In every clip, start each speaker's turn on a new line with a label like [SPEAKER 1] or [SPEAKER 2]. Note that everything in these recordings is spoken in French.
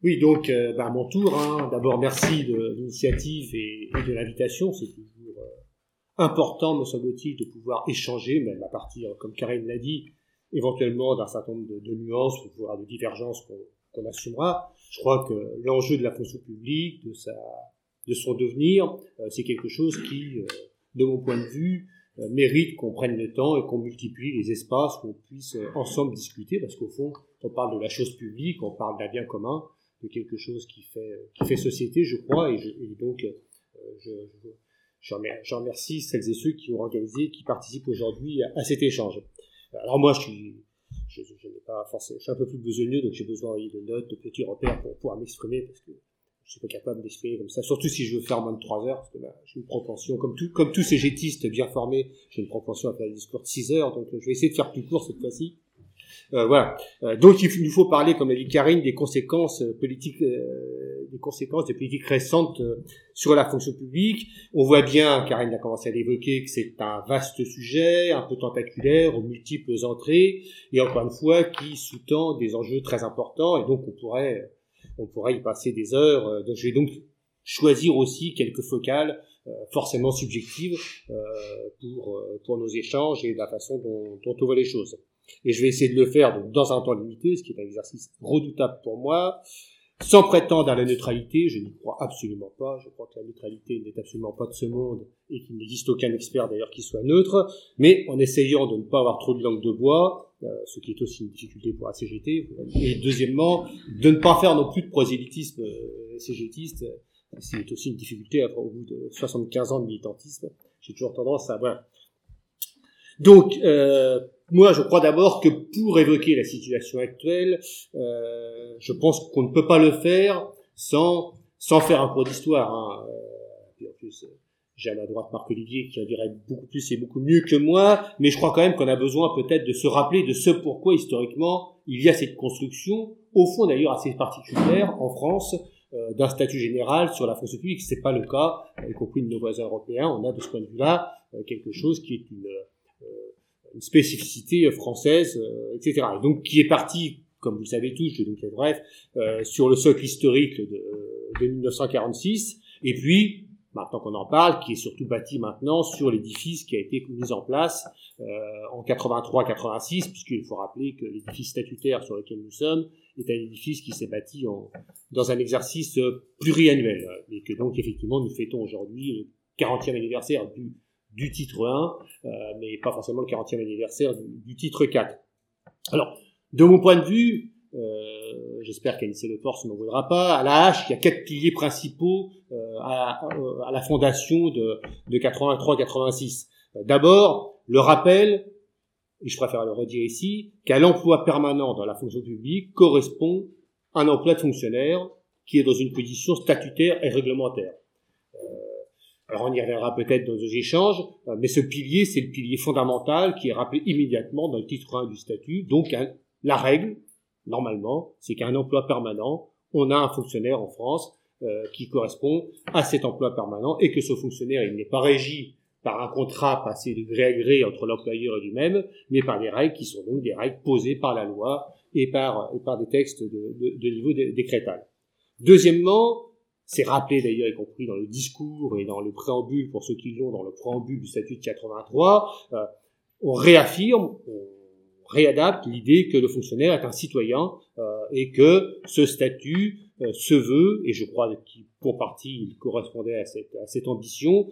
[SPEAKER 1] Oui, donc à mon tour, d'abord merci de l'initiative et de l'invitation. C'est toujours important, me semble-t-il, de pouvoir échanger, même à partir, comme Karine l'a dit, éventuellement d'un certain nombre de nuances, voire de divergences qu'on assumera. Je crois que l'enjeu de la fonction publique, de son devenir, c'est quelque chose qui, de mon point de vue, mérite qu'on prenne le temps et qu'on multiplie les espaces, qu'on puisse ensemble discuter, parce qu'au fond, on parle de la chose publique, on parle d'un bien commun, de quelque chose qui fait société, je crois, et donc je remercie celles et ceux qui ont organisé, qui participent aujourd'hui à cet échange. Alors moi, je n'ai pas forcément, je suis un peu plus besogneux, donc j'ai besoin de notes, de petits repères pour pouvoir m'exprimer, parce que je suis pas capable d'exprimer comme ça, surtout si je veux faire moins de 3 heures, parce que j'ai une propension, comme tous ces gétistes bien formés, j'ai une propension à faire des discours de 6 heures, donc je vais essayer de faire plus court cette fois-ci. Voilà. Donc il nous faut parler, comme l'a dit Karine, des conséquences politiques, des conséquences des politiques récentes sur la fonction publique. On voit bien, Karine a commencé à l'évoquer, que c'est un vaste sujet, un peu tentaculaire, aux multiples entrées, et encore une fois, qui sous-tend des enjeux très importants, et donc on pourrait y passer des heures. Donc je vais donc choisir aussi quelques focales, forcément subjectives, pour nos échanges et la façon dont on voit les choses. Et je vais essayer de le faire dans un temps limité, ce qui est un exercice redoutable pour moi, sans prétendre à la neutralité. Je n'y crois absolument pas. Je crois que la neutralité n'est absolument pas de ce monde et qu'il n'existe aucun expert d'ailleurs qui soit neutre, mais en essayant de ne pas avoir trop de langue de bois, ce qui est aussi une difficulté pour la CGT, et deuxièmement, de ne pas faire non plus de prosélytisme CGTiste, c'est aussi une difficulté au bout de 75 ans de militantisme. J'ai toujours tendance à... Voilà. Donc, moi, je crois d'abord que pour évoquer la situation actuelle, je pense qu'on ne peut pas le faire sans faire un cours d'histoire. Puis en plus, j'ai à ma droite Marc-Olivier qui en dirait beaucoup plus et beaucoup mieux que moi, mais je crois quand même qu'on a besoin peut-être de se rappeler de ce pourquoi, historiquement, il y a cette construction, au fond d'ailleurs assez particulière en France, d'un statut général sur la fonction publique. C'est pas le cas, y compris de nos voisins européens. On a de ce point de vue-là quelque chose qui est une spécificité française, etc. Et donc qui est parti, comme vous le savez tous, je vais donc être bref, sur le socle historique de 1946, et puis, maintenant qu'on en parle, qui est surtout bâti maintenant sur l'édifice qui a été mis en place en 83-86, puisqu'il faut rappeler que l'édifice statutaire sur lequel nous sommes est un édifice qui s'est bâti dans un exercice pluriannuel, et que donc effectivement nous fêtons aujourd'hui le 40e anniversaire du titre 1, mais pas forcément le 40e anniversaire du titre 4. Alors, de mon point de vue, j'espère qu'Anicet Le Pors ne m'en voudra pas, à la hache, il y a 4 piliers principaux à la fondation de 83-86. D'abord, le rappel, et je préfère le redire ici, qu'à l'emploi permanent dans la fonction publique correspond un emploi de fonctionnaire qui est dans une position statutaire et réglementaire. Alors on y reviendra peut-être dans nos échanges, mais ce pilier, c'est le pilier fondamental qui est rappelé immédiatement dans le titre 1 du statut. Donc la règle, normalement, c'est qu'à un emploi permanent, on a un fonctionnaire en France qui correspond à cet emploi permanent, et que ce fonctionnaire, il n'est pas régi par un contrat passé de gré à gré entre l'employeur et lui-même, mais par des règles qui sont donc des règles posées par la loi et par des textes de niveau décrétal. Deuxièmement, c'est rappelé d'ailleurs, y compris dans le discours et dans le préambule, pour ceux qui l'ont, dans le préambule du statut de 83, on réaffirme, on réadapte l'idée que le fonctionnaire est un citoyen et que ce statut se veut, et je crois qu'il pour partie il correspondait à cette ambition,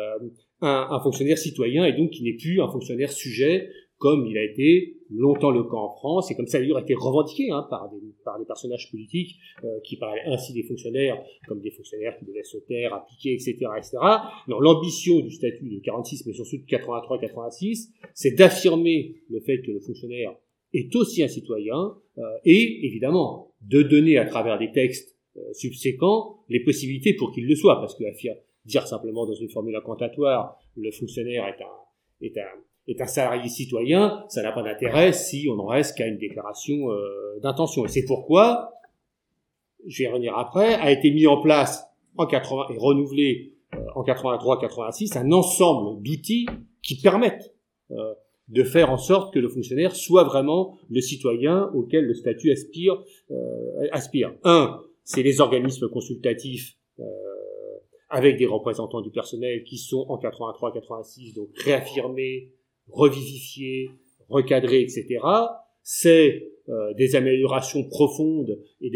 [SPEAKER 1] un fonctionnaire citoyen, et donc qui n'est plus un fonctionnaire sujet comme il a été longtemps le cas en France, et comme ça d'ailleurs a été revendiqué par des personnages politiques qui parlaient ainsi des fonctionnaires comme des fonctionnaires qui devaient se taire, appliquer, etc., etc. Non, l'ambition du statut de 46, mais surtout de 83-86, c'est d'affirmer le fait que le fonctionnaire est aussi un citoyen, et évidemment de donner à travers des textes subséquents les possibilités pour qu'il le soit, parce que dire simplement dans une formule incantatoire le fonctionnaire est un salarié citoyen, ça n'a pas d'intérêt si on n'en reste qu'à une déclaration d'intention. Et c'est pourquoi, je vais y revenir après, a été mis en place en 80 et renouvelé en 83-86 un ensemble d'outils qui permettent de faire en sorte que le fonctionnaire soit vraiment le citoyen auquel le statut aspire. c'est les organismes consultatifs avec des représentants du personnel qui sont en 83-86 donc réaffirmés, revivifiés, recadrés, etc. C'est des améliorations profondes et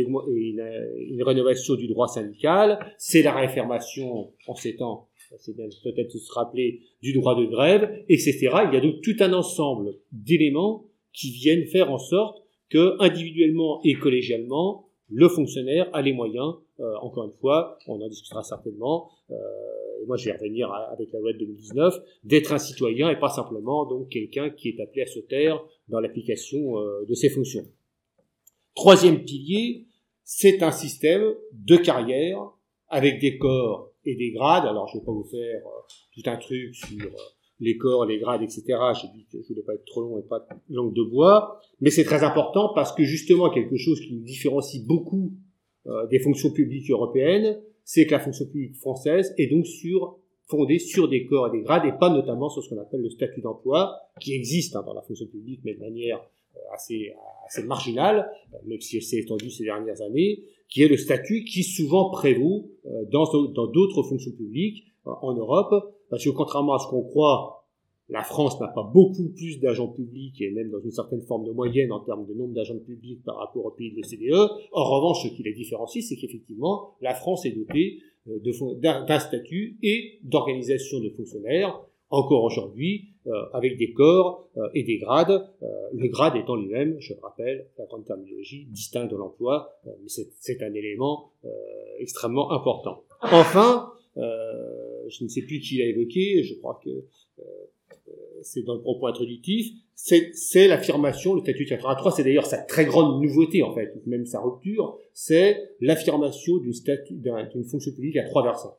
[SPEAKER 1] une rénovation du droit syndical. C'est la réaffirmation en ces temps, c'est bien peut-être de se rappeler, du droit de grève, etc. Il y a donc tout un ensemble d'éléments qui viennent faire en sorte que, individuellement et collégialement, le fonctionnaire a les moyens, encore une fois, on en discutera certainement, et moi je vais revenir avec la loi de 2019, d'être un citoyen et pas simplement donc quelqu'un qui est appelé à se taire dans l'application de ses fonctions. Troisième pilier, c'est un système de carrière avec des corps et des grades. Alors je ne vais pas vous faire tout un truc sur les corps, les grades, etc. J'ai dit que je voulais pas être trop long et pas langue de bois, mais c'est très important parce que justement quelque chose qui nous différencie beaucoup des fonctions publiques européennes, c'est que la fonction publique française est donc fondée sur des corps et des grades et pas notamment sur ce qu'on appelle le statut d'emploi, qui existe dans la fonction publique mais de manière assez marginale, même si c'est étendu ces dernières années, qui est le statut qui souvent prévaut dans d'autres fonctions publiques en Europe, parce que contrairement à ce qu'on croit, la France n'a pas beaucoup plus d'agents publics, et même dans une certaine forme de moyenne en termes de nombre d'agents publics par rapport aux pays de l'OCDE. En revanche, ce qui les différencie, c'est qu'effectivement, la France est dotée d'un statut et d'organisation de fonctionnaires, encore aujourd'hui, avec des corps et des grades, le grade étant lui-même, je le rappelle, la grande terminologie, distinct de l'emploi, mais c'est un élément extrêmement important. Enfin, je ne sais plus qui l'a évoqué, je crois que c'est dans le propos introductif, c'est l'affirmation, le statut 83, c'est d'ailleurs sa très grande nouveauté en fait, même sa rupture, c'est l'affirmation d'une fonction publique à 3 versants.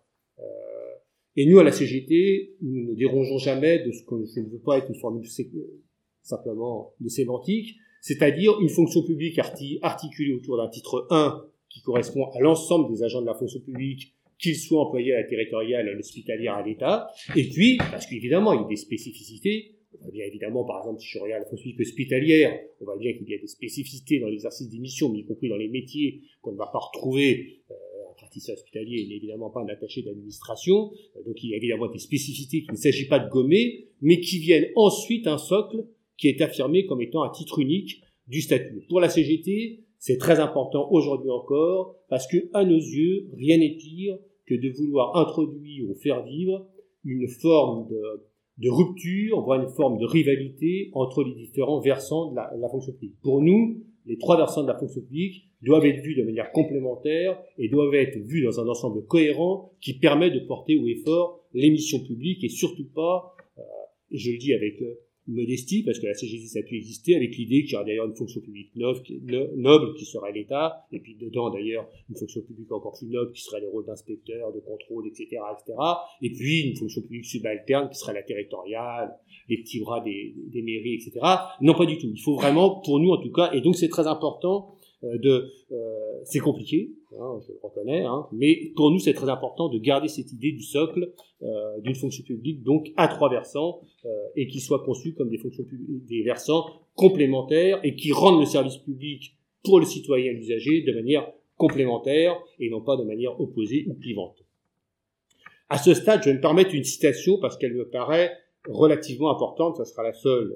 [SPEAKER 1] Et nous, à la CGT, nous ne dérangeons jamais de ce que je ne veux pas être une formule simplement de sémantique, c'est-à-dire une fonction publique articulée autour d'un titre 1 qui correspond à l'ensemble des agents de la fonction publique, qu'ils soient employés à la territoriale, à l'hospitalière, à l'État, et puis, parce qu'évidemment, il y a des spécificités, on voit bien évidemment, par exemple, si je regarde la fonction publique hospitalière, on voit bien qu'il y a des spécificités dans l'exercice des missions, mais y compris dans les métiers qu'on ne va pas retrouver. Un praticien hospitalier n'est évidemment pas un attaché d'administration, donc il y a évidemment des spécificités qu'il ne s'agit pas de gommer, mais qui viennent ensuite un socle qui est affirmé comme étant un titre unique du statut. Pour la CGT, c'est très important aujourd'hui encore, parce que, à nos yeux, rien n'est pire que de vouloir introduire ou faire vivre une forme de rupture, voire une forme de rivalité entre les différents versants de la fonction publique. Pour nous, les 3 versants de la fonction publique doivent être vus de manière complémentaire et doivent être vus dans un ensemble cohérent qui permet de porter haut et fort les missions publiques et surtout pas, et je le dis avec modestie, parce que la CGT ça a pu exister, avec l'idée qu'il y aura d'ailleurs une fonction publique noble qui serait l'État, et puis dedans d'ailleurs une fonction publique encore plus noble qui serait les rôles d'inspecteur, de contrôle, etc., et puis une fonction publique subalterne qui serait la territoriale, les petits bras des mairies, etc. Non, pas du tout. Il faut vraiment, pour nous en tout cas, et donc c'est très important c'est compliqué, je le reconnais, mais pour nous c'est très important de garder cette idée du socle d'une fonction publique donc à 3 versants et qui soit conçue comme des fonctions publiques, des versants complémentaires et qui rendent le service public pour le citoyen et l'usager de manière complémentaire et non pas de manière opposée ou clivante. À ce stade, je vais me permettre une citation parce qu'elle me paraît relativement importante, ça sera la seule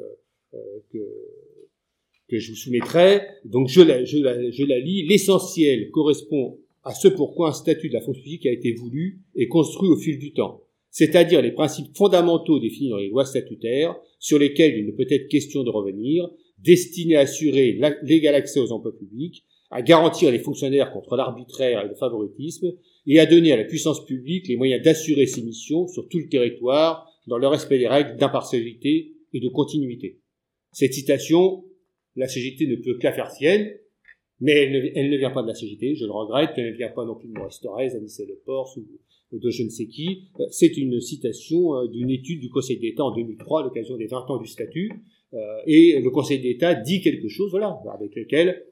[SPEAKER 1] que je vous soumettrai, donc je la lis. L'essentiel correspond à ce pourquoi un statut de la fonction publique a été voulu et construit au fil du temps, c'est-à-dire les principes fondamentaux définis dans les lois statutaires, sur lesquels il ne peut être question de revenir, destinés à assurer l'égal accès aux emplois publics, à garantir les fonctionnaires contre l'arbitraire et le favoritisme, et à donner à la puissance publique les moyens d'assurer ses missions sur tout le territoire, dans le respect des règles d'impartialité et de continuité. Cette citation, la CGT ne peut que la faire sienne, mais elle ne vient pas de la CGT, je le regrette, elle ne vient pas non plus de Maurice Thorez, d'Anicet Le Pors ou de je ne sais qui. C'est une citation d'une étude du Conseil d'État en 2003 à l'occasion des 20 ans du statut, et le Conseil d'État dit quelque chose, voilà, avec lequel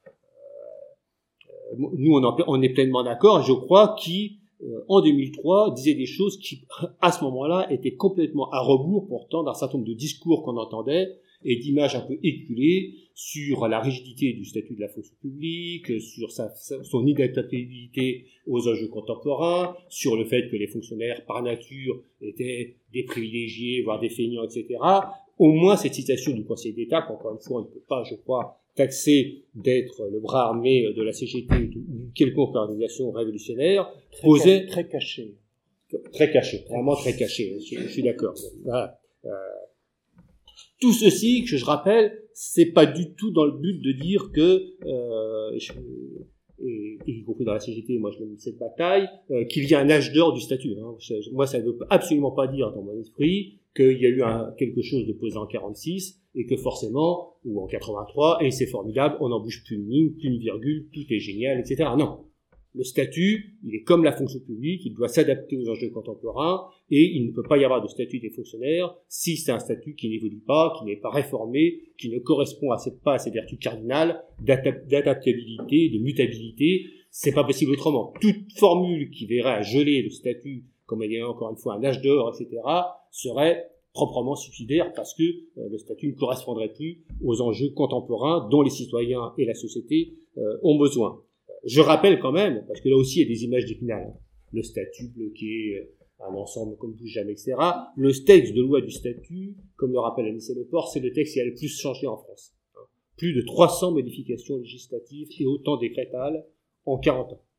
[SPEAKER 1] nous on est pleinement d'accord, et je crois qui en 2003 disait des choses qui à ce moment-là étaient complètement à rebours pourtant d'un certain nombre de discours qu'on entendait et d'images un peu éculées sur la rigidité du statut de la fonction publique, sur son inadaptabilité aux enjeux contemporains, sur le fait que les fonctionnaires par nature étaient des privilégiés, voire des feignants, etc. Au moins cette citation du Conseil d'État, qu'encore une fois on ne peut pas, je crois, taxé d'être le bras armé de la CGT ou d'une quelconque organisation révolutionnaire, posait...
[SPEAKER 2] Très caché.
[SPEAKER 1] Très caché, vraiment très caché, je suis d'accord. Voilà. Tout ceci, que je rappelle, c'est pas du tout dans le but de dire que, et y compris dans la CGT, moi je mène cette bataille, qu'il y a un âge d'or du statut. Hein. Moi ça ne veut absolument pas dire dans mon esprit qu'il y a eu quelque chose de posé en 46 et que forcément, ou en 83, et c'est formidable, on n'en bouge plus une ligne, plus une virgule, tout est génial, etc. Non. Le statut, il est comme la fonction publique, il doit s'adapter aux enjeux contemporains, et il ne peut pas y avoir de statut des fonctionnaires si c'est un statut qui n'évolue pas, qui n'est pas réformé, qui ne correspond pas à ses vertus cardinales d'adaptabilité, de mutabilité. C'est pas possible autrement. Toute formule qui verrait à geler le statut, comme il y a encore une fois un âge d'or, etc., serait proprement suicidaire parce que le statut ne correspondrait plus aux enjeux contemporains dont les citoyens et la société ont besoin. Je rappelle quand même, parce que là aussi il y a des images d'Épinal, hein. Le statut bloqué, un ensemble comme bouge jamais, etc. Le texte de loi du statut, comme le rappelle Anicet Leport, c'est le texte qui a le plus changé en France. Plus de 300 modifications législatives et autant décrétales en 40 ans.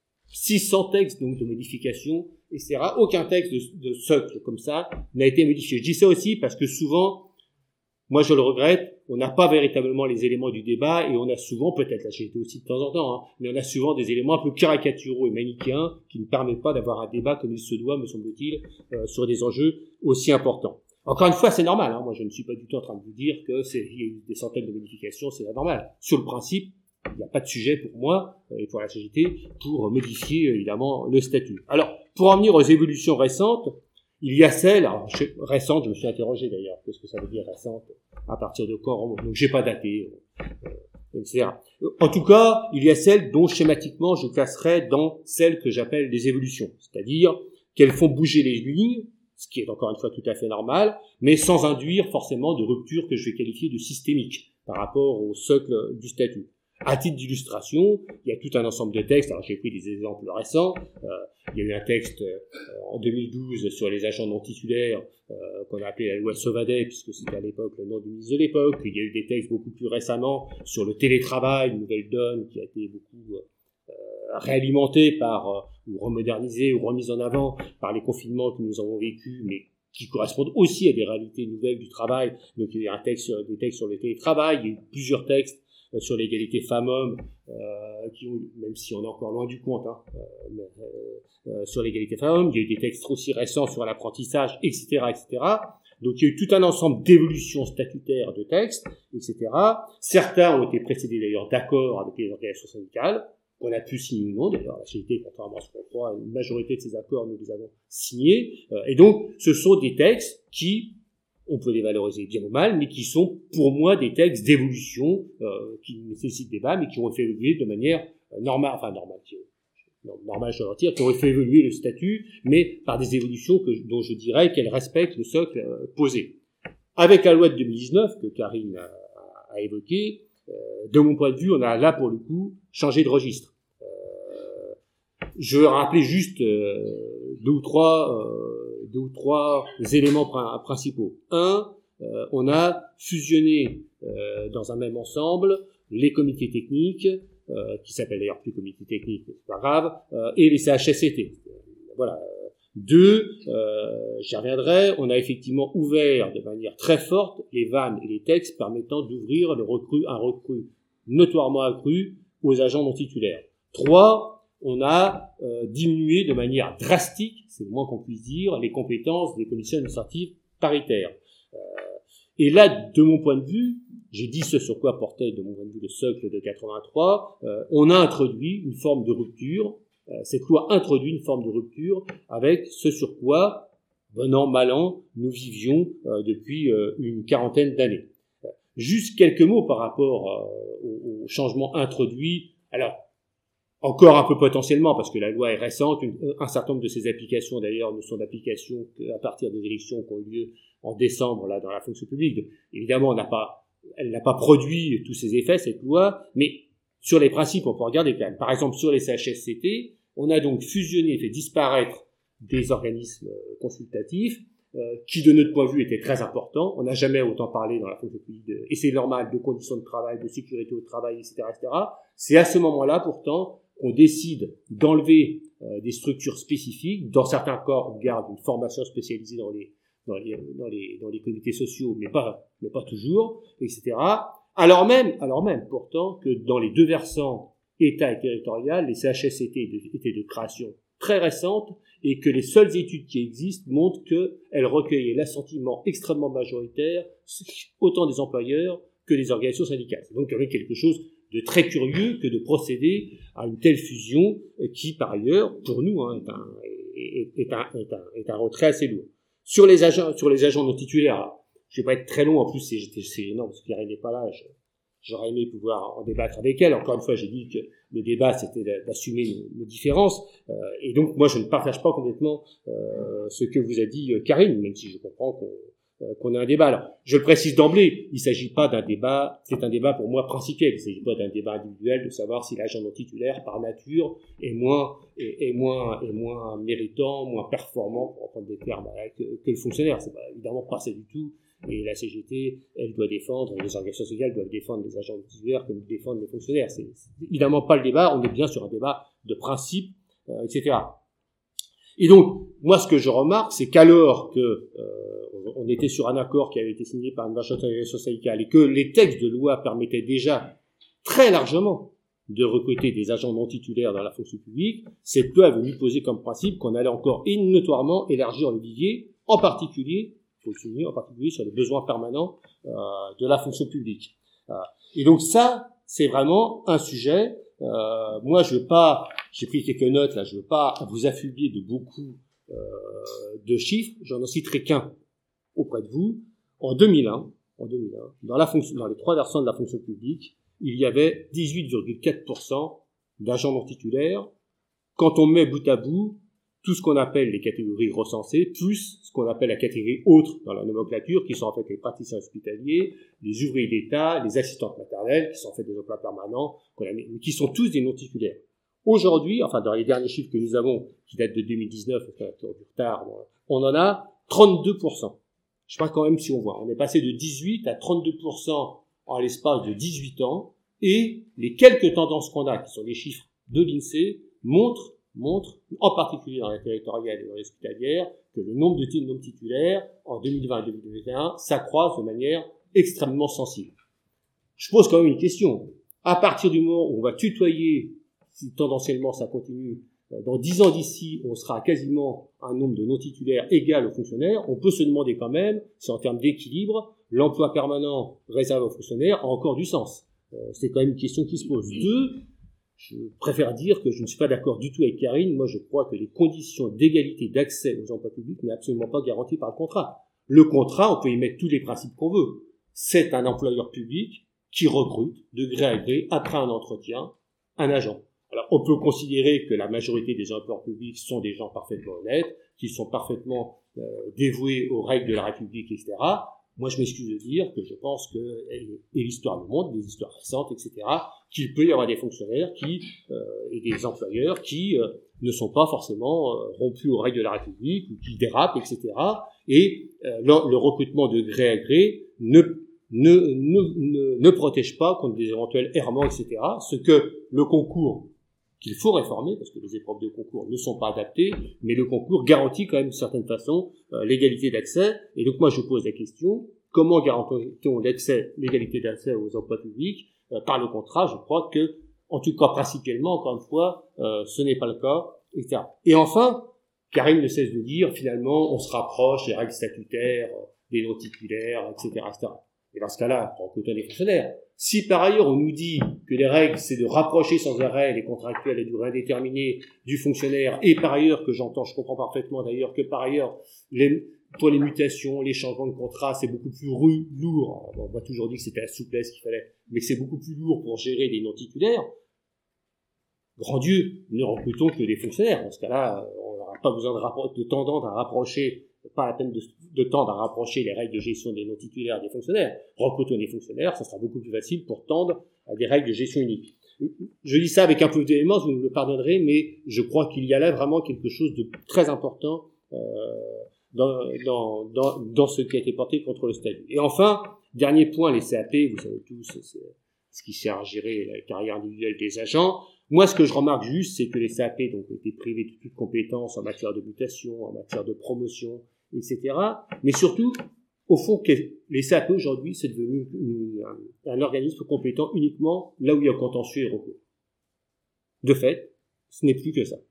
[SPEAKER 1] 600 textes donc de modifications, etc. Aucun texte de socle comme ça n'a été modifié. Je dis ça aussi parce que souvent, moi je le regrette, on n'a pas véritablement les éléments du débat et on a souvent, peut-être là j'ai été aussi de temps en temps, hein, mais on a souvent des éléments un peu caricaturaux et manichéens qui ne permettent pas d'avoir un débat comme il se doit, me semble-t-il, sur des enjeux aussi importants. Encore une fois, c'est normal, hein, moi je ne suis pas du tout en train de vous dire qu'il y a eu des centaines de modifications, c'est normal. Sur le principe, il n'y a pas de sujet pour moi et pour la CGT pour modifier évidemment le statut. Alors, pour en venir aux évolutions récentes, il y a celles, récentes, je me suis interrogé d'ailleurs, qu'est-ce que ça veut dire récente, à partir de quand, donc j'ai pas daté, etc. En tout cas, il y a celles dont schématiquement je classerais dans celles que j'appelle des évolutions, c'est-à-dire qu'elles font bouger les lignes, ce qui est encore une fois tout à fait normal, mais sans induire forcément de rupture que je vais qualifier de systémique par rapport au socle du statut. À titre d'illustration, il y a tout un ensemble de textes. Alors j'ai pris des exemples récents. Il y a eu un texte en 2012 sur les agents non titulaires qu'on a appelé la loi Sauvadet, puisque c'était à l'époque le nom du ministre de l'époque. Il y a eu des textes beaucoup plus récemment sur le télétravail, une nouvelle donne qui a été beaucoup réalimentée par ou remodernisée ou remise en avant par les confinements que nous avons vécus, mais qui correspondent aussi à des réalités nouvelles du travail. Donc il y a des textes sur le télétravail, il y a eu plusieurs textes sur l'égalité femmes-hommes, qui ont, même si on est encore loin du compte, sur l'égalité femmes-hommes, il y a eu des textes aussi récents sur l'apprentissage, etc., etc. Donc il y a eu tout un ensemble d'évolutions statutaires de textes, etc. Certains ont été précédés d'ailleurs d'accords avec les organisations syndicales, qu'on a pu signer ou non, d'ailleurs la CGT, contrairement à ce qu'on croit, une majorité de ces accords, nous les avons signés, et donc ce sont des textes qui, on peut les valoriser bien ou mal, mais qui sont pour moi des textes d'évolution qui nécessitent débat, mais qui ont fait évoluer de manière normale, je dois dire, qui ont fait évoluer le statut, mais par des évolutions dont je dirais qu'elles respectent le socle posé. Avec la loi de 2019, que Karine a évoquée, de mon point de vue, on a là, pour le coup, changé de registre. Je veux rappeler juste deux ou trois éléments principaux. Un, on a fusionné dans un même ensemble les comités techniques, qui s'appellent d'ailleurs plus comités techniques, mais c'est pas grave, et les CHSCT. Voilà. Deux, j'y reviendrai, on a effectivement ouvert de manière très forte les vannes et les textes permettant d'ouvrir un recrue notoirement accru aux agents non titulaires. Trois, on a diminué de manière drastique, c'est le moins qu'on puisse dire, les compétences des commissions administratives paritaires. Et là, de mon point de vue, j'ai dit ce sur quoi portait de mon point de vue le socle de 83, on a introduit une forme de rupture. Cette loi introduit une forme de rupture avec ce sur quoi, bon an, mal an, nous vivions depuis une quarantaine d'années. Juste quelques mots par rapport aux changements introduits. Alors, encore un peu potentiellement, parce que la loi est récente, un certain nombre de ces applications d'ailleurs ne sont d'application qu'à partir des élections qui ont eu lieu en décembre là dans la fonction publique. Donc, évidemment, elle n'a pas produit tous ces effets, cette loi, mais sur les principes, on peut regarder quand même. Par exemple, sur les CHSCT, on a donc fusionné, fait disparaître des organismes consultatifs, qui de notre point de vue étaient très importants. On n'a jamais autant parlé dans la fonction publique, et c'est normal, de conditions de travail, de sécurité au travail, etc., etc. C'est à ce moment-là, pourtant, qu'on décide d'enlever des structures spécifiques. Dans certains corps, on garde une formation spécialisée dans les comités sociaux, mais pas toujours, etc. Alors même, pourtant, que dans les deux versants, État et territorial, les CHSCT étaient de création très récente, et que les seules études qui existent montrent qu'elles recueillaient l'assentiment extrêmement majoritaire, autant des employeurs que des organisations syndicales. Donc il y avait quelque chose de très curieux que de procéder à une telle fusion qui, par ailleurs, pour nous, est un retrait assez lourd. Sur les agents non titulaires, je vais pas être très long, en plus c'est énorme parce qu'Irène n'est pas là, j'aurais aimé pouvoir en débattre avec elle. Encore une fois, j'ai dit que le débat, c'était d'assumer nos différences. Et donc, moi, je ne partage pas complètement ce que vous a dit Karine, même si je comprends qu'on a un débat. Alors, je le précise d'emblée, il ne s'agit pas d'un débat, c'est un débat pour moi principiel. Il ne s'agit pas d'un débat individuel de savoir si l'agent non titulaire, par nature, est moins méritant, moins performant, pour reprendre des termes, que le fonctionnaire. C'est évidemment pas ça du tout. Et la CGT, elle doit défendre, les organisations sociales doivent défendre les agents titulaires comme défendre les fonctionnaires. C'est évidemment pas le débat, on est bien sur un débat de principe, etc. Et donc, moi, ce que je remarque, c'est qu'alors que on était sur un accord qui avait été signé par une majorité d'organisations syndicales et que les textes de loi permettaient déjà très largement de recruter des agents non titulaires dans la fonction publique, cette loi est venue poser comme principe qu'on allait encore notoirement élargir le vivier, en particulier sur les besoins permanents de la fonction publique. Et donc ça, c'est vraiment un sujet. Moi, j'ai pris quelques notes là, je veux pas vous affublier de beaucoup de chiffres. J'en citerai qu'un auprès de vous. En 2001, dans les trois versants de la fonction publique, il y avait 18,4% d'agents non titulaires. Quand on met bout à bout tout ce qu'on appelle les catégories recensées, plus ce qu'on appelle la catégorie autre dans la nomenclature, qui sont en fait les praticiens hospitaliers, les ouvriers d'État, les assistantes maternelles, qui sont en fait des emplois permanents, qui sont tous des non-titulaires. Aujourd'hui, enfin dans les derniers chiffres que nous avons, qui datent de 2019, parce qu'on a toujours du retard, on en a 32%. Je sais pas quand même si on voit. On est passé de 18 à 32% en l'espace de 18 ans, et les quelques tendances qu'on a, qui sont les chiffres de l'INSEE, montrent, en particulier dans la territoriale et dans l'hospitalière, que le nombre de non titulaires, en 2020 et 2021, s'accroît de manière extrêmement sensible. Je pose quand même une question. À partir du moment où on va tutoyer, si tendanciellement ça continue, dans 10 ans d'ici, on sera quasiment un nombre de non titulaires égal aux fonctionnaires, on peut se demander quand même si en termes d'équilibre, l'emploi permanent réservé aux fonctionnaires a encore du sens. C'est quand même une question qui se pose. Deux, je préfère dire que je ne suis pas d'accord du tout avec Karine. Moi, je crois que les conditions d'égalité d'accès aux emplois publics n'est absolument pas garantie par le contrat. Le contrat, on peut y mettre tous les principes qu'on veut. C'est un employeur public qui recrute de gré à gré, après un entretien, un agent. Alors, on peut considérer que la majorité des employeurs publics sont des gens parfaitement honnêtes, qui sont parfaitement dévoués aux règles de la République, etc. Moi, je m'excuse de dire que je pense que, et l'histoire le montre, des histoires récentes, etc., qu'il peut y avoir des fonctionnaires et des employeurs qui ne sont pas forcément rompus aux règles de la République, ou qui dérapent, etc. Et le recrutement de gré à gré ne protège pas contre des éventuels errements, etc. Ce que le concours, qu'il faut réformer, parce que les épreuves de concours ne sont pas adaptées, mais le concours garantit quand même d'une certaine façon l'égalité d'accès. Et donc moi je pose la question, comment garantit-on l'égalité d'accès aux emplois publics par le contrat? Je crois que, en tout cas principalement, encore une fois, ce n'est pas le cas, etc. Et enfin, Karine ne cesse de dire, finalement, on se rapproche des règles statutaires, des non titulaires, etc., etc. Et dans ce cas-là, on recrute des fonctionnaires. Si par ailleurs on nous dit que les règles, c'est de rapprocher sans arrêt les contractuels et durée indéterminée du fonctionnaire, et par ailleurs je comprends parfaitement d'ailleurs que par ailleurs, pour les mutations, les changements de contrat, c'est beaucoup plus lourd. On m'a toujours dit que c'était la souplesse qu'il fallait, mais que c'est beaucoup plus lourd pour gérer des non-titulaires. grand Dieu, ne recrutons que des fonctionnaires. Dans ce cas-là, on n'aura pas besoin de tendre à rapprocher, pas la peine de tendre à rapprocher les règles de gestion des non-titulaires des fonctionnaires. Recrutons des fonctionnaires, ça sera beaucoup plus facile pour tendre à des règles de gestion uniques. Je dis ça avec un peu d'éléments, vous me le pardonnerez, mais je crois qu'il y a là vraiment quelque chose de très important dans ce qui a été porté contre le statut. Et enfin, dernier point, les CAP, vous savez tous, c'est ce qui sert à gérer la carrière individuelle des agents. Moi, ce que je remarque juste, c'est que les CAP donc, ont été privés de toute compétence en matière de mutation, en matière de promotion, etc. Mais surtout, au fond, les CAP aujourd'hui, c'est devenu un organisme compétent uniquement là où il y a contentieux et recours. De fait, ce n'est plus que ça.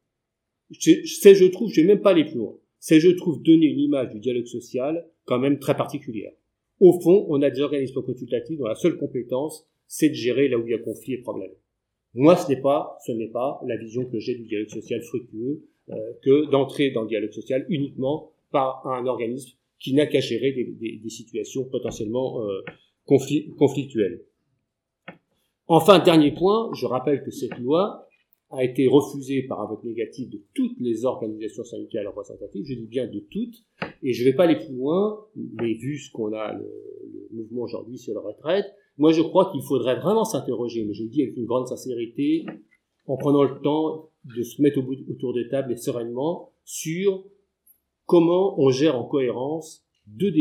[SPEAKER 1] Je trouve, je vais même pas aller plus loin. Je trouve, donner une image du dialogue social quand même très particulière. Au fond, on a des organismes consultatifs dont la seule compétence, c'est de gérer là où il y a conflit et problème. Moi, ce n'est pas la vision que j'ai du dialogue social fructueux, que d'entrer dans le dialogue social uniquement par un organisme qui n'a qu'à gérer des situations potentiellement conflictuelles. Enfin, dernier point, je rappelle que cette loi a été refusée par un vote négatif de toutes les organisations syndicales représentatives, je dis bien de toutes, et je ne vais pas aller plus loin, mais vu ce qu'on a, le mouvement aujourd'hui sur la retraite, moi je crois qu'il faudrait vraiment s'interroger, mais je le dis avec une grande sincérité, en prenant le temps de se mettre autour de table et sereinement sur comment on gère en cohérence deux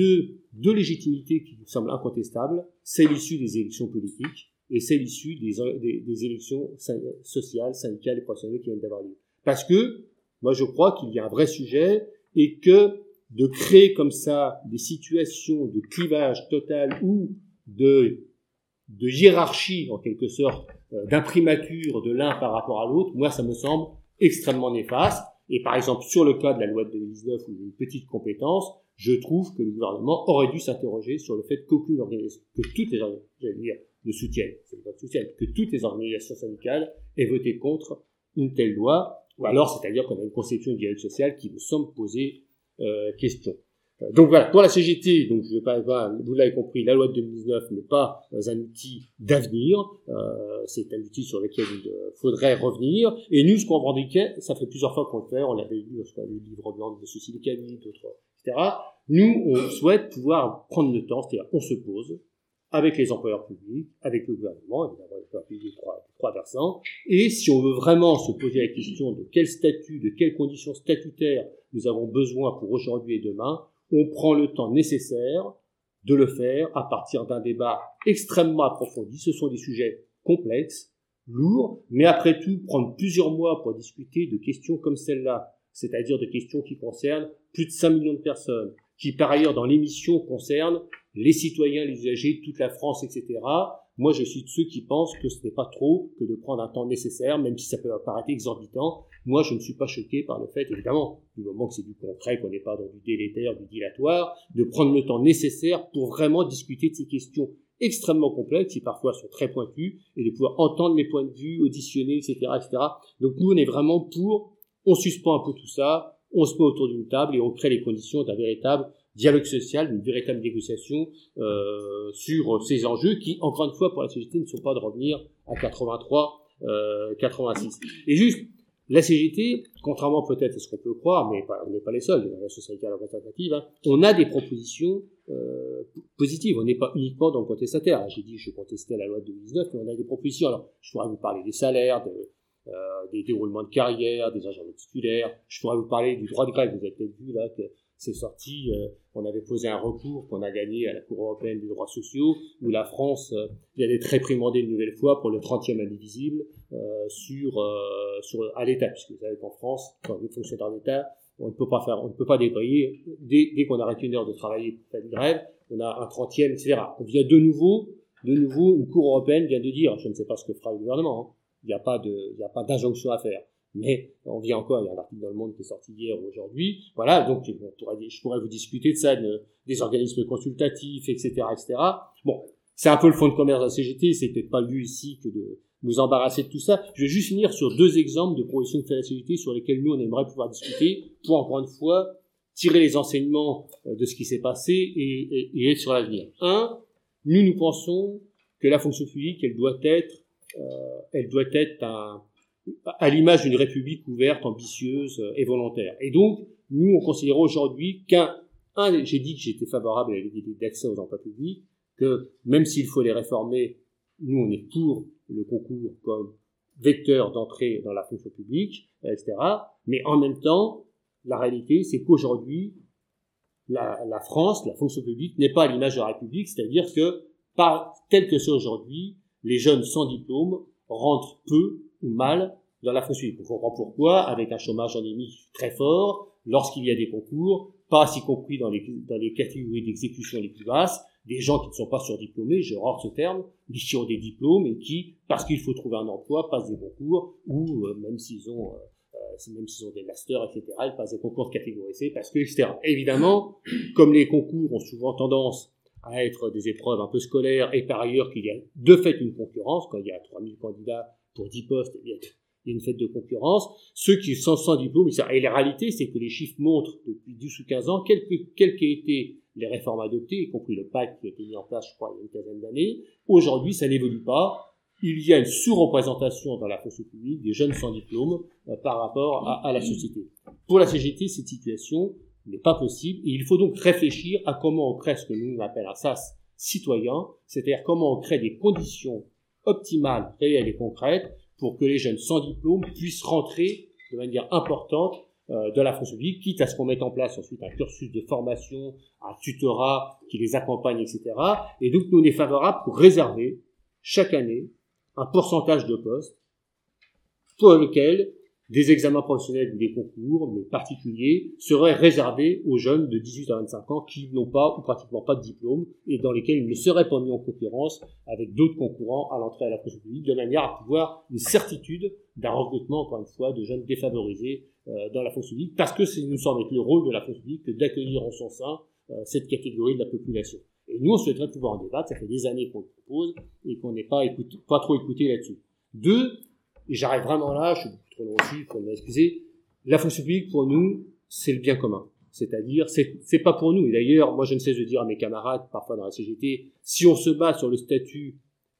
[SPEAKER 1] légitimités qui nous semblent incontestables, c'est l'issue des élections politiques, et c'est l'issue des élections sociales, syndicales et professionnelles qui viennent d'avoir lieu. Parce que, moi je crois qu'il y a un vrai sujet, et que de créer comme ça des situations de clivage total ou de hiérarchie, en quelque sorte, d'imprimature de l'un par rapport à l'autre, moi ça me semble extrêmement néfaste. Et par exemple, sur le cas de la loi de 2019 où il y a une petite compétence, je trouve que le gouvernement aurait dû s'interroger sur le fait qu'aucune organisation, que toutes les organisations, j'allais dire, de soutien, c'est pas de soutien, que toutes les organisations syndicales aient voté contre une telle loi, ou alors c'est-à-dire qu'on a une conception du dialogue social qui me semble poser question. Donc voilà, pour la CGT, donc je vais pas, vous l'avez compris, la loi de 2019 n'est pas un outil d'avenir, c'est un outil sur lequel il faudrait revenir, et nous, ce qu'on revendiquait, ça fait plusieurs fois qu'on le fait, on l'avait lu lorsqu'on a lu le livre blanc de Cécile Camille, d'autres, etc. Nous, on souhaite pouvoir prendre le temps, c'est-à-dire on se pose avec les employeurs publics, avec le gouvernement, évidemment, les employeurs publics, trois versants, et si on veut vraiment se poser la question de quel statut, de quelles conditions statutaires nous avons besoin pour aujourd'hui et demain, on prend le temps nécessaire de le faire à partir d'un débat extrêmement approfondi. Ce sont des sujets complexes, lourds, mais après tout, prendre plusieurs mois pour discuter de questions comme celle-là, c'est-à-dire de questions qui concernent plus de 5 millions de personnes, qui par ailleurs dans l'émission concernent les citoyens, les usagers, toute la France, etc. Moi, je suis de ceux qui pensent que ce n'est pas trop que de prendre un temps nécessaire, même si ça peut paraître exorbitant. Moi, je ne suis pas choqué par le fait, évidemment, du moment que c'est du concret, qu'on n'est pas dans du délétère, du dilatoire, de prendre le temps nécessaire pour vraiment discuter de ces questions extrêmement complexes, qui parfois sont très pointues, et de pouvoir entendre les points de vue, auditionner, etc., etc. Donc nous, on est vraiment pour, on suspend un peu tout ça, on se met autour d'une table et on crée les conditions d'un véritable dialogue social, d'une véritable négociation sur ces enjeux qui, encore une fois, pour la CGT, ne sont pas de revenir à 83, 86. Et juste, la CGT, contrairement peut-être à ce qu'on peut croire, mais on n'est pas les seuls, les organisations syndicales représentatives, on a des propositions positives. On n'est pas uniquement dans le contestataire. J'ai dit que je contestais la loi de 2019, mais on a des propositions. Alors, je pourrais vous parler des salaires, des déroulements de carrière, des agents titulaires. Je pourrais vous parler du droit de grève. Vous avez peut-être vu là que c'est sorti, on avait posé un recours qu'on a gagné à la Cour européenne des droits sociaux, où la France vient d'être réprimandée une nouvelle fois pour le 30e indivisible à l'État, puisque vous savez qu'en France, quand on est fonctionnaire d'État, on ne peut pas débrayer dès qu'on arrête une heure de travailler pour faire une grève, on a un 30e, etc. On vient de nouveau, une Cour européenne vient de dire, je ne sais pas ce que fera le gouvernement, hein, il n'y a pas d'injonction à faire. Mais on vient encore, il y a un article dans Le Monde qui est sorti hier ou aujourd'hui. Voilà, donc je pourrais vous discuter de ça, des organismes consultatifs, etc., etc. Bon, c'est un peu le fonds de commerce de la CGT, c'est peut-être pas le but ici que de nous embarrasser de tout ça. Je vais juste finir sur 2 exemples de propositions que fait la CGT sur lesquelles nous on aimerait pouvoir discuter pour encore une fois tirer les enseignements de ce qui s'est passé et être sur l'avenir. Nous pensons que la fonction publique, elle doit être à l'image d'une république ouverte, ambitieuse et volontaire. Et donc, nous, on considère aujourd'hui j'ai dit que j'étais favorable à l'égalité d'accès aux emplois publics, que même s'il faut les réformer, nous, on est pour le concours comme vecteur d'entrée dans la fonction publique, etc. Mais en même temps, la réalité, c'est qu'aujourd'hui, la France, la fonction publique, n'est pas à l'image de la République, c'est-à-dire que, tel que c'est aujourd'hui, les jeunes sans diplôme rentrent peu ou mal dans la fonction publique. On comprend pourquoi, avec un chômage endémique très fort, lorsqu'il y a des concours, pas y compris dans les catégories d'exécution les plus basses, des gens qui ne sont pas surdiplômés, je rends ce terme, qui ont des diplômes et qui, parce qu'il faut trouver un emploi, passent des concours, ou même s'ils ont des masters, etc., ils passent des concours de catégorie C, parce que, etc. Évidemment, comme les concours ont souvent tendance à être des épreuves un peu scolaires, et par ailleurs qu'il y a de fait une concurrence, quand il y a 3000 candidats pour 10 postes, il y a une fête de concurrence, ceux qui sont sans diplôme, et la réalité, c'est que les chiffres montrent depuis 10 ou 15 ans, quelles qu'aient été les réformes adoptées, y compris le pacte qui a été mis en place, je crois, il y a une quinzaine d'années, aujourd'hui, ça n'évolue pas. Il y a une sous-représentation dans la fonction publique des jeunes sans diplôme par rapport à la société. Pour la CGT, cette situation n'est pas possible, et il faut donc réfléchir à comment on crée ce que nous on appelle un SAS citoyen, c'est-à-dire comment on crée des conditions optimales, réelles et concrètes pour que les jeunes sans diplôme puissent rentrer de manière importante de la fonction publique, quitte à ce qu'on mette en place ensuite un cursus de formation, un tutorat qui les accompagne, etc. Et donc nous on est favorable pour réserver chaque année un pourcentage de postes pour lequel des examens professionnels ou des concours, mais particuliers, seraient réservés aux jeunes de 18 à 25 ans qui n'ont pas ou pratiquement pas de diplôme et dans lesquels ils ne seraient pas mis en concurrence avec d'autres concurrents à l'entrée à la fonction publique, de manière à pouvoir une certitude d'un recrutement, encore une fois, de jeunes défavorisés dans la fonction publique, parce que c'est, nous semble être le rôle de la fonction publique que d'accueillir en son sein cette catégorie de la population. Et nous, on souhaiterait pouvoir en débattre, ça fait des années qu'on le propose et qu'on n'est pas trop écouté là-dessus. Deux, et j'arrive vraiment là, je suis beaucoup trop long aussi, il faut m'excuser, la fonction publique, pour nous, c'est le bien commun. C'est-à-dire, c'est pas pour nous. Et d'ailleurs, moi, je ne cesse de dire à mes camarades, parfois dans la CGT, si on se bat sur le statut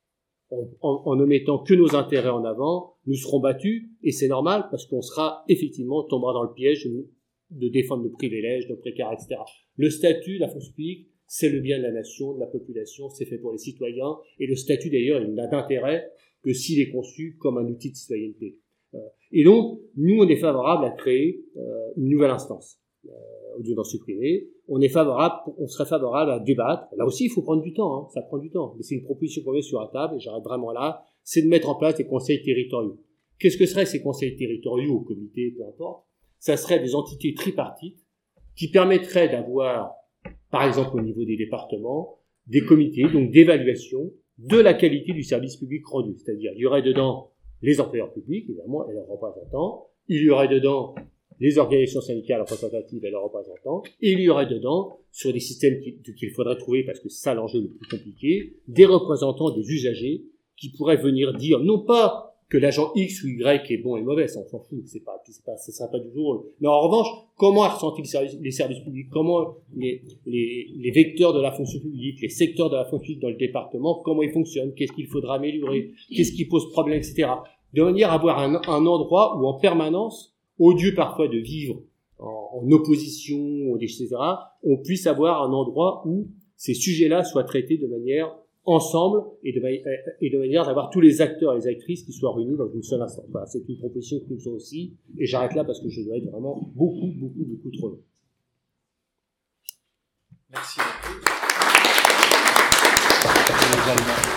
[SPEAKER 1] en ne mettant que nos intérêts en avant, nous serons battus, et c'est normal, parce qu'on tombera dans le piège de défendre nos privilèges, nos précaires, etc. Le statut, la fonction publique, c'est le bien de la nation, de la population, c'est fait pour les citoyens, et le statut, d'ailleurs, il n'a d'intérêt que s'il est conçu comme un outil de citoyenneté. Et donc, nous, on est favorable à créer une nouvelle instance, au lieu d'en supprimer. On serait favorable à débattre. Là aussi, il faut prendre du temps, ça prend du temps. Mais c'est une proposition qu'on met sur la table, et j'arrête vraiment là, c'est de mettre en place des conseils territoriaux. Qu'est-ce que seraient ces conseils territoriaux, ou comités, peu importe? Ça serait des entités tripartites qui permettraient d'avoir, par exemple au niveau des départements, des comités, donc d'évaluation de la qualité du service public rendu. C'est-à-dire, il y aurait dedans les employeurs publics, évidemment, et leurs représentants, il y aurait dedans les organisations syndicales représentatives et leurs représentants, et il y aurait dedans, sur des systèmes qu'il faudrait trouver, parce que c'est ça l'enjeu le plus compliqué, des représentants des usagers qui pourraient venir dire, non pas que l'agent X ou Y est bon et mauvais, ça on s'en fout, ça sera pas du jour. Mais en revanche, comment a ressenti les services publics, comment les vecteurs de la fonction publique, les secteurs de la fonction publique dans le département, comment ils fonctionnent, qu'est-ce qu'il faudra améliorer, qu'est-ce qui pose problème, etc. De manière à avoir un endroit où en permanence, au lieu parfois de vivre en opposition, etc., on puisse avoir un endroit où ces sujets-là soient traités de manière ensemble et de manière d'avoir tous les acteurs et les actrices qui soient réunis dans une seule instance. Voilà, c'est une proposition que nous faisons aussi, et j'arrête là parce que je dois être vraiment beaucoup trop long.
[SPEAKER 2] Merci beaucoup.